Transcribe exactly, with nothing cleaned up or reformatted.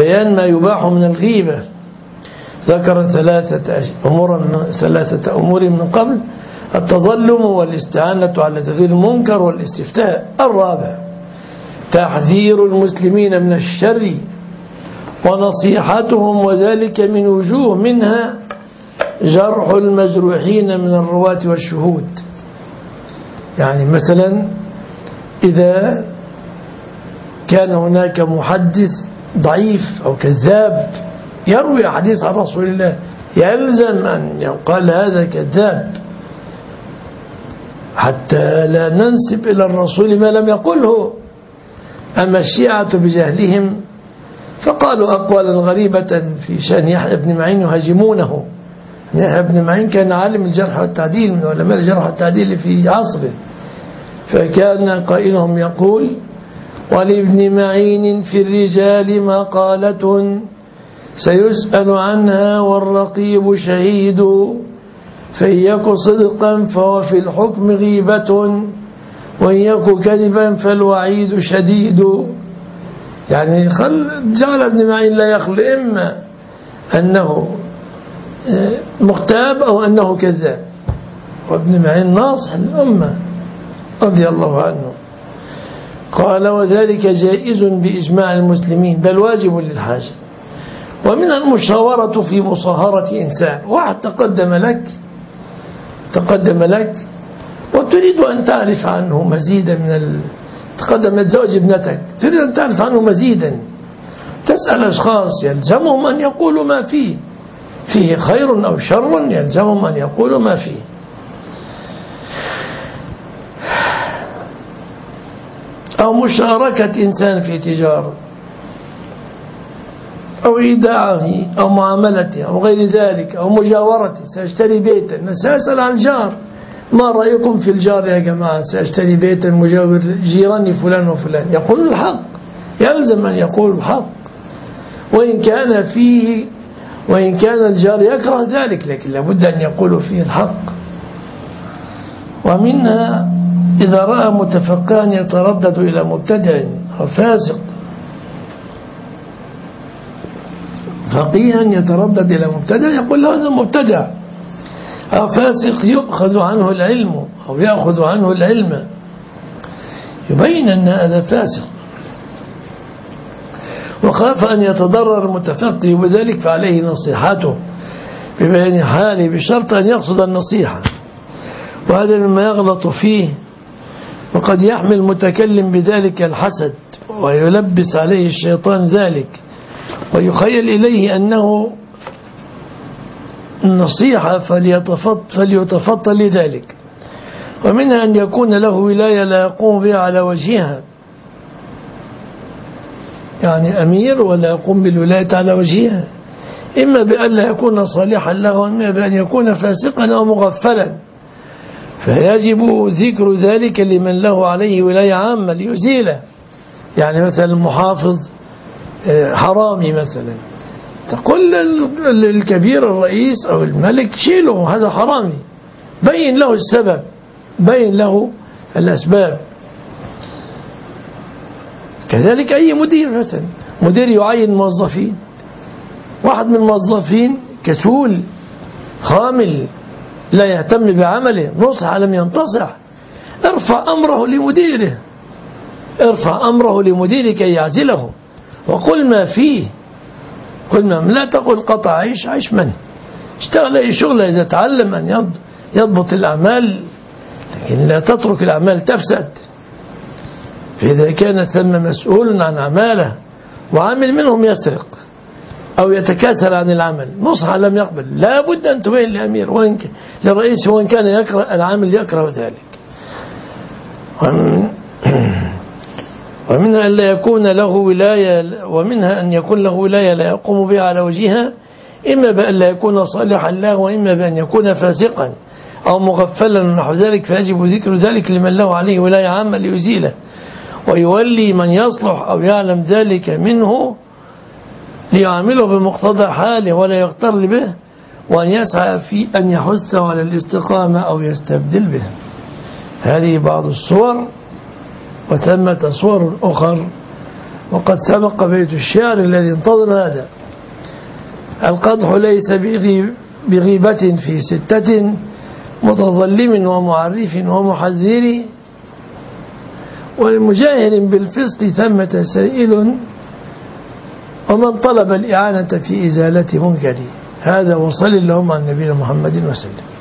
بيان ما يباح من الغيبة. ذكر ثلاثة أمور ثلاثة أمور من قبل: التظلم والاستعانة على تغيير المنكر والاستفتاء. الرابع تحذير المسلمين من الشر ونصيحتهم، وذلك من وجوه، منها جرح المجروحين من الرواة والشهود. يعني مثلا إذا كان هناك محدث ضعيف أو كذاب يروي حديث عن رسول الله، يلزم أن يقال هذا كذاب حتى لا ننسب إلى الرسول ما لم يقله. أما الشيعة بجهلهم فقالوا أقوالا غريبة في شأن يحيى بن معين يهاجمونه. يحيى بن معين كان عالم الجرح والتعديل من علماء الجرح والتعديل في عصره، فكان قائلهم يقول: ولابن معين في الرجال مقالة سيسأل عنها والرقيب شهيد، فإن يك صدقا فهو في الحكم غيبة، وإن يك كذبا فالوعيد شديد. يعني جعل ابن معين لا يخلو إما أنه مغتاب أو أنه كذاب، وابن معين ناصح الأمة رضي الله عنه. قال: وذلك جائز بإجماع المسلمين، بل واجب للحاجة. ومن المشاورة في مصاهرة إنسان، واحد تقدم لك تقدم لك وتريد أن تعرف عنه مزيدا من ال... تقدم لتزوج ابنتك، تريد أن تعرف عنه مزيدا، تسأل أشخاص يلزمهم أن يقولوا ما فيه فيه خير أو شر، يلزمهم أن يقولوا ما فيه. أو مشاركة إنسان في تجارة أو إيداعه أو معاملته أو غير ذلك، أو مجاورته، سأشتري بيتا، سأسأل عن جار: ما رأيكم في الجار يا جماعة؟ سأشتري بيتا مجاور جيراني فلان وفلان. يقول الحق، يلزم أن يقول الحق، وإن كان فيه وإن كان الجار يكره ذلك، لكن لابد أن يقول فيه الحق. ومنها إذا رأى متفقها يتردد إلى مبتدع أو فاسق، فقيها يتردد إلى مبتدع، يقول له هذا مبتدع أو فاسق يؤخذ عنه العلم أو يأخذ عنه العلم، يبين أن هذا فاسق. وخاف أن يتضرر المتفقه بذلك فعليه نصيحته ببيان حاله، بشرط أن يقصد النصيحة، وهذا مما يغلط فيه. وقد يحمل المتكلم بذلك الحسد، ويلبس عليه الشيطان ذلك، ويخيل إليه أنه النصيحة فليتفضل لذلك. ومنها أن يكون له ولاية لا يقوم بها على وجهها، يعني أمير ولا يقوم بالولاية على وجهها، إما بأن لا يكون صالحا له، وإما بأن يكون فاسقا أو مغفلا، فيجب ذكر ذلك لمن له عليه ولاية عامة ليزيله. يعني مثلا المحافظ حرامي مثلا، تقول للكبير الرئيس أو الملك: شيله، هذا حرامي، بين له السبب، بين له الأسباب. كذلك أي مدير، مثلا مدير يعين موظفين، واحد من الموظفين كسول خامل لا يهتم بعمله، نصح لم ينتصح، ارفع أمره لمديره، ارفع أمره لمديره كي يعزله، وقل ما فيه، قل ما لا تقل قطع عيش، عيش من اشتغل أي شغل إذا تعلم أن يضبط الأعمال، لكن لا تترك الأعمال تفسد. فإذا كان ثم مسؤول عن أعماله وعامل منهم يسرق أو يتكاسل عن العمل، نصح لم يقبل، لا بد أن تبين للأمير وإن للرئيس وإن كان يكره العامل يكره ذلك. ومنها أن لا يكون له ولاية ومنها أن يكون له ولاية لا يقوم بها على وجهها، إما بأن لا يكون صالحا له، وإما بأن يكون فاسقا أو مغفلا ونحو ذلك، فيجب ذكر ذلك لمن له عليه ولاية عامة ليزيله، ويولي من يصلح أو يعلم ذلك منه ليعمله بمقتضى حاله ولا يغتر به، وأن يسعى في أن يحثه على الاستقامة أو يستبدل به. هذه بعض الصور، وثمة صور أخر وقد سبق بيت الشعر الذي انتظر هذا: القدح ليس بغيبة في ستة متظلم ومعرف ومحذر، ولمجاهر بالفسق ثمة سائل، ومن طلب الإعانة في إزالة منكر. هذا وصل اللهم عن نبينا محمد وسلم.